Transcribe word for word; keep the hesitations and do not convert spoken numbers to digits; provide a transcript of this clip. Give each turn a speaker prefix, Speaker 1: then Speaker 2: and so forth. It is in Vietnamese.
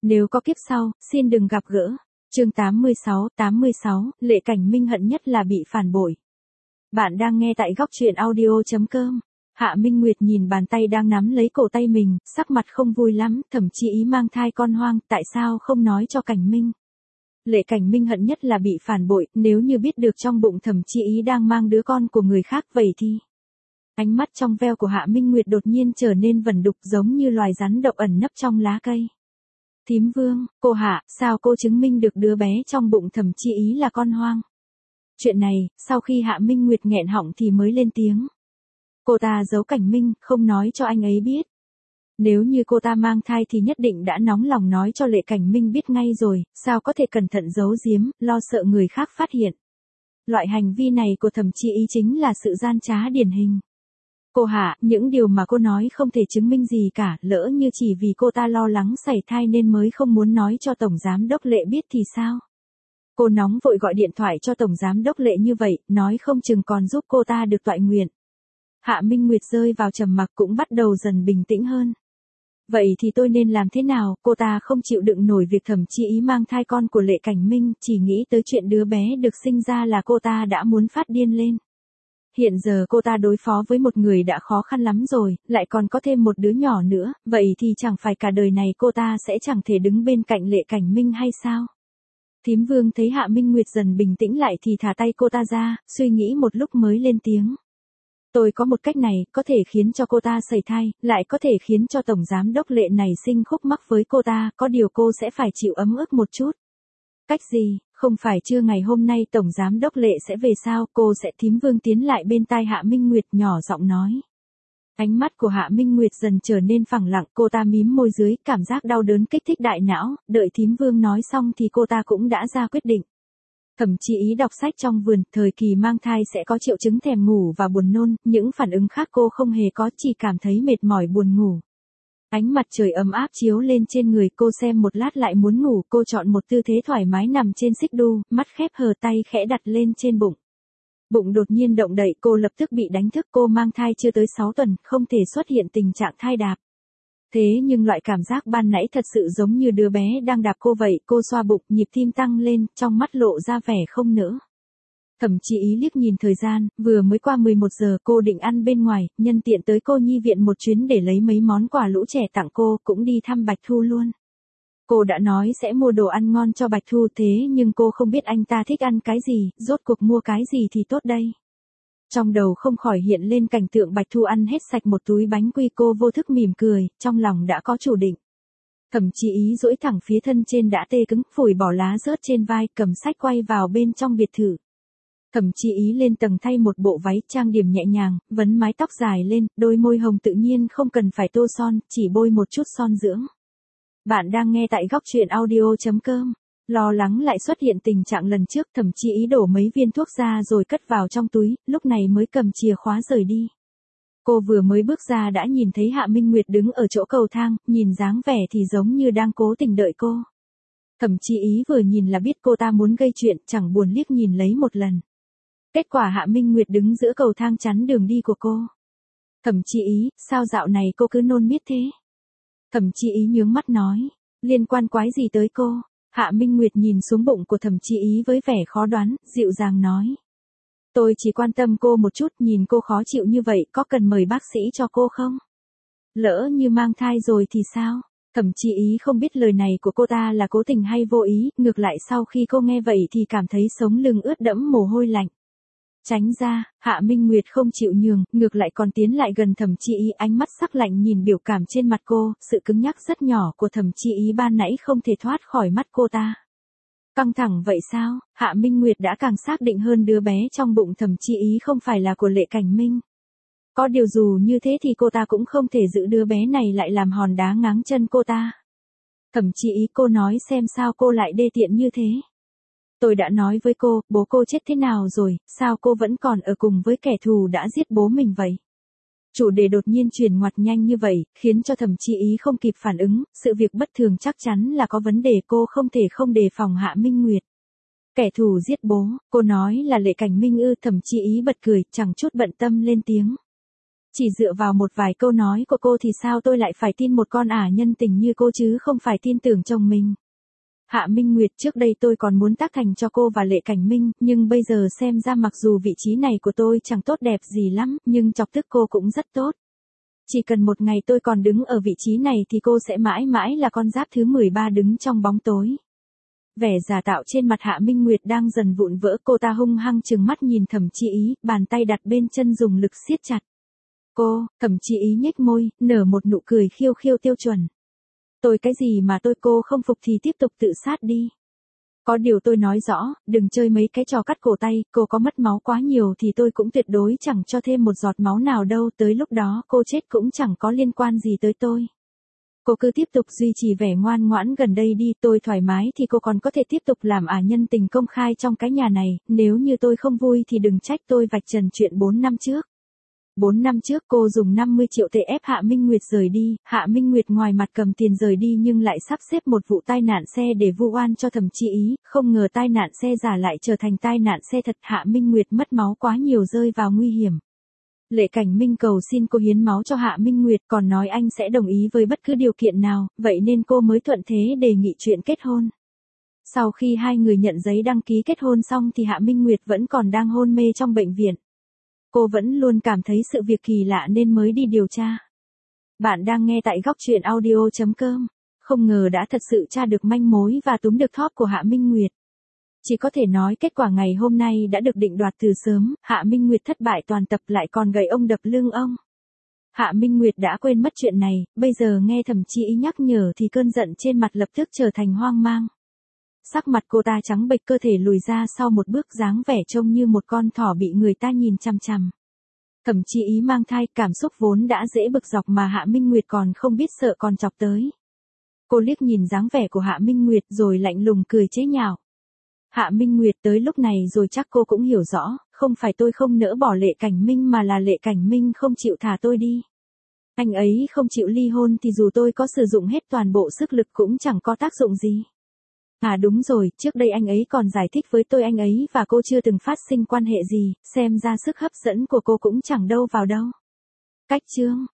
Speaker 1: Nếu có kiếp sau, xin đừng gặp gỡ. Chương tám mươi sáu, tám mươi sáu, Lệ Cảnh Minh hận nhất là bị phản bội. Bạn đang nghe tại góc truyện audio chấm com. Hạ Minh Nguyệt nhìn bàn tay đang nắm lấy cổ tay mình, sắc mặt không vui lắm, thậm chí ý mang thai con hoang, tại sao không nói cho Cảnh Minh. Lệ Cảnh Minh hận nhất là bị phản bội, nếu như biết được trong bụng Thẩm Chi Ý đang mang đứa con của người khác vậy thì. Ánh mắt trong veo của Hạ Minh Nguyệt đột nhiên trở nên vẩn đục giống như loài rắn độc ẩn nấp trong lá cây. Thím Vương, cô Hạ, sao cô chứng minh được đứa bé trong bụng Thẩm Chi Ý là con hoang? Chuyện này, sau khi Hạ Minh Nguyệt nghẹn họng thì mới lên tiếng. Cô ta giấu Cảnh Minh, không nói cho anh ấy biết. Nếu như cô ta mang thai thì nhất định đã nóng lòng nói cho Lệ Cảnh Minh biết ngay rồi, sao có thể cẩn thận giấu giếm, lo sợ người khác phát hiện. Loại hành vi này của Thẩm Chi Ý chính là sự gian trá điển hình. Cô Hạ, những điều mà cô nói không thể chứng minh gì cả, lỡ như chỉ vì cô ta lo lắng sảy thai nên mới không muốn nói cho Tổng Giám Đốc Lệ biết thì sao? Cô nóng vội gọi điện thoại cho Tổng Giám Đốc Lệ như vậy, nói không chừng còn giúp cô ta được toại nguyện. Hạ Minh Nguyệt rơi vào trầm mặc cũng bắt đầu dần bình tĩnh hơn. Vậy thì tôi nên làm thế nào? Cô ta không chịu đựng nổi việc Thẩm Chi Ý mang thai con của Lệ Cảnh Minh, chỉ nghĩ tới chuyện đứa bé được sinh ra là cô ta đã muốn phát điên lên. Hiện giờ cô ta đối phó với một người đã khó khăn lắm rồi, lại còn có thêm một đứa nhỏ nữa, vậy thì chẳng phải cả đời này cô ta sẽ chẳng thể đứng bên cạnh Lệ Cảnh Minh hay sao? Thím Vương thấy Hạ Minh Nguyệt dần bình tĩnh lại thì thả tay cô ta ra, suy nghĩ một lúc mới lên tiếng. Tôi có một cách này, có thể khiến cho cô ta sảy thai, lại có thể khiến cho Tổng Giám Đốc Lệ này sinh khúc mắc với cô ta, có điều cô sẽ phải chịu ấm ức một chút. Cách gì? Không phải chưa ngày hôm nay Tổng Giám Đốc Lệ sẽ về sao? Cô sẽ. Thím Vương tiến lại bên tai Hạ Minh Nguyệt nhỏ giọng nói. Ánh mắt của Hạ Minh Nguyệt dần trở nên phẳng lặng, cô ta mím môi dưới, cảm giác đau đớn kích thích đại não, đợi Thím Vương nói xong thì cô ta cũng đã ra quyết định. Thẩm Chi Ý đọc sách trong vườn, thời kỳ mang thai sẽ có triệu chứng thèm ngủ và buồn nôn, những phản ứng khác cô không hề có, chỉ cảm thấy mệt mỏi buồn ngủ. Ánh mặt trời ấm áp chiếu lên trên người cô, xem một lát lại muốn ngủ, cô chọn một tư thế thoải mái nằm trên xích đu, mắt khép hờ, tay khẽ đặt lên trên bụng. Bụng đột nhiên động đậy, cô lập tức bị đánh thức. Cô mang thai chưa tới sáu tuần, không thể xuất hiện tình trạng thai đạp. Thế nhưng loại cảm giác ban nãy thật sự giống như đứa bé đang đạp cô vậy, cô xoa bụng, nhịp tim tăng lên, trong mắt lộ ra vẻ không nỡ. Thẩm Chi Ý liếc nhìn thời gian, vừa mới qua mười một giờ, cô định ăn bên ngoài, nhân tiện tới cô nhi viện một chuyến để lấy mấy món quà lũ trẻ tặng cô, cũng đi thăm Bạch Thu luôn. Cô đã nói sẽ mua đồ ăn ngon cho Bạch Thu, thế nhưng cô không biết anh ta thích ăn cái gì, rốt cuộc mua cái gì thì tốt đây. Trong đầu không khỏi hiện lên cảnh tượng Bạch Thu ăn hết sạch một túi bánh quy, cô vô thức mỉm cười, trong lòng đã có chủ định. Thẩm Chi Ý duỗi thẳng phía thân trên đã tê cứng, phủi bỏ lá rớt trên vai, cầm sách quay vào bên trong biệt thự. Thẩm Chi Ý lên tầng thay một bộ váy, trang điểm nhẹ nhàng, vấn mái tóc dài lên, đôi môi hồng tự nhiên không cần phải tô son, chỉ bôi một chút son dưỡng. Bạn đang nghe tại góc truyện audio chấm com. Lo lắng lại xuất hiện tình trạng lần trước, Thẩm Chi Ý đổ mấy viên thuốc ra rồi cất vào trong túi, lúc này mới cầm chìa khóa rời đi. Cô vừa mới bước ra đã nhìn thấy Hạ Minh Nguyệt đứng ở chỗ cầu thang, nhìn dáng vẻ thì giống như đang cố tình đợi cô. Thẩm Chi Ý vừa nhìn là biết cô ta muốn gây chuyện, chẳng buồn liếc nhìn lấy một lần. Kết quả Hạ Minh Nguyệt đứng giữa cầu thang chắn đường đi của cô. Thẩm Chi Ý, sao dạo này cô cứ nôn miết thế? Thẩm Chi Ý nhướng mắt nói, liên quan quái gì tới cô? Hạ Minh Nguyệt nhìn xuống bụng của Thẩm Chi Ý với vẻ khó đoán, dịu dàng nói. Tôi chỉ quan tâm cô một chút, nhìn cô khó chịu như vậy, có cần mời bác sĩ cho cô không? Lỡ như mang thai rồi thì sao? Thẩm Chi Ý không biết lời này của cô ta là cố tình hay vô ý, ngược lại sau khi cô nghe vậy thì cảm thấy sống lưng ướt đẫm mồ hôi lạnh. Tránh ra, Hạ Minh Nguyệt không chịu nhường, ngược lại còn tiến lại gần Thẩm Chi Ý, ánh mắt sắc lạnh nhìn biểu cảm trên mặt cô, sự cứng nhắc rất nhỏ của Thẩm Chi Ý ban nãy không thể thoát khỏi mắt cô ta. Căng thẳng vậy sao? Hạ Minh Nguyệt đã càng xác định hơn đứa bé trong bụng Thẩm Chi Ý không phải là của Lệ Cảnh Minh. Có điều dù như thế thì cô ta cũng không thể giữ đứa bé này lại làm hòn đá ngáng chân cô ta. Thẩm Chi Ý, cô nói xem sao cô lại đê tiện như thế? Tôi đã nói với cô, bố cô chết thế nào rồi, sao cô vẫn còn ở cùng với kẻ thù đã giết bố mình vậy? Chủ đề đột nhiên chuyển ngoặt nhanh như vậy, khiến cho Thẩm Chi Ý không kịp phản ứng, sự việc bất thường chắc chắn là có vấn đề, cô không thể không đề phòng Hạ Minh Nguyệt. Kẻ thù giết bố, cô nói là Lệ Cảnh Minh ư? Thẩm Chi Ý bật cười, chẳng chút bận tâm lên tiếng. Chỉ dựa vào một vài câu nói của cô thì sao tôi lại phải tin một con ả nhân tình như cô chứ không phải tin tưởng chồng mình. Hạ Minh Nguyệt, trước đây tôi còn muốn tác thành cho cô và Lệ Cảnh Minh, nhưng bây giờ xem ra mặc dù vị trí này của tôi chẳng tốt đẹp gì lắm, nhưng chọc tức cô cũng rất tốt. Chỉ cần một ngày tôi còn đứng ở vị trí này thì cô sẽ mãi mãi là con giáp thứ mười ba đứng trong bóng tối. Vẻ giả tạo trên mặt Hạ Minh Nguyệt đang dần vụn vỡ, cô ta hung hăng trừng mắt nhìn Thẩm Chi Ý, bàn tay đặt bên chân dùng lực siết chặt. Cô, Thẩm Chi Ý nhếch môi, nở một nụ cười khiêu khiêu tiêu chuẩn. Tôi cái gì mà tôi, cô không phục thì tiếp tục tự sát đi. Có điều tôi nói rõ, đừng chơi mấy cái trò cắt cổ tay, cô có mất máu quá nhiều thì tôi cũng tuyệt đối chẳng cho thêm một giọt máu nào đâu, tới lúc đó cô chết cũng chẳng có liên quan gì tới tôi. Cô cứ tiếp tục duy trì vẻ ngoan ngoãn gần đây đi, tôi thoải mái thì cô còn có thể tiếp tục làm ả nhân tình công khai trong cái nhà này, nếu như tôi không vui thì đừng trách tôi vạch trần chuyện bốn năm trước. bốn năm trước cô dùng năm mươi triệu tệ ép Hạ Minh Nguyệt rời đi, Hạ Minh Nguyệt ngoài mặt cầm tiền rời đi nhưng lại sắp xếp một vụ tai nạn xe để vu oan cho Thẩm Chi Ý, không ngờ tai nạn xe giả lại trở thành tai nạn xe thật, Hạ Minh Nguyệt mất máu quá nhiều rơi vào nguy hiểm. Lệ Cảnh Minh cầu xin cô hiến máu cho Hạ Minh Nguyệt, còn nói anh sẽ đồng ý với bất cứ điều kiện nào, vậy nên cô mới thuận thế đề nghị chuyện kết hôn. Sau khi hai người nhận giấy đăng ký kết hôn xong thì Hạ Minh Nguyệt vẫn còn đang hôn mê trong bệnh viện. Cô vẫn luôn cảm thấy sự việc kỳ lạ nên mới đi điều tra. Bạn đang nghe tại góc truyện audio chấm com. Không ngờ đã thật sự tra được manh mối và túm được thóp của Hạ Minh Nguyệt. Chỉ có thể nói kết quả ngày hôm nay đã được định đoạt từ sớm, Hạ Minh Nguyệt thất bại toàn tập lại còn gậy ông đập lưng ông. Hạ Minh Nguyệt đã quên mất chuyện này, bây giờ nghe Thẩm Chi Ý nhắc nhở thì cơn giận trên mặt lập tức trở thành hoang mang. Sắc mặt cô ta trắng bệch, cơ thể lùi ra sau một bước, dáng vẻ trông như một con thỏ bị người ta nhìn chằm chằm. Thẩm Chi Ý mang thai, cảm xúc vốn đã dễ bực dọc mà Hạ Minh Nguyệt còn không biết sợ còn chọc tới. Cô liếc nhìn dáng vẻ của Hạ Minh Nguyệt rồi lạnh lùng cười chế nhạo. Hạ Minh Nguyệt, tới lúc này rồi chắc cô cũng hiểu rõ, không phải tôi không nỡ bỏ Lệ Cảnh Minh mà là Lệ Cảnh Minh không chịu thả tôi đi. Anh ấy không chịu ly hôn thì dù tôi có sử dụng hết toàn bộ sức lực cũng chẳng có tác dụng gì. À đúng rồi, trước đây anh ấy còn giải thích với tôi anh ấy và cô chưa từng phát sinh quan hệ gì, xem ra sức hấp dẫn của cô cũng chẳng đâu vào đâu. Cách chương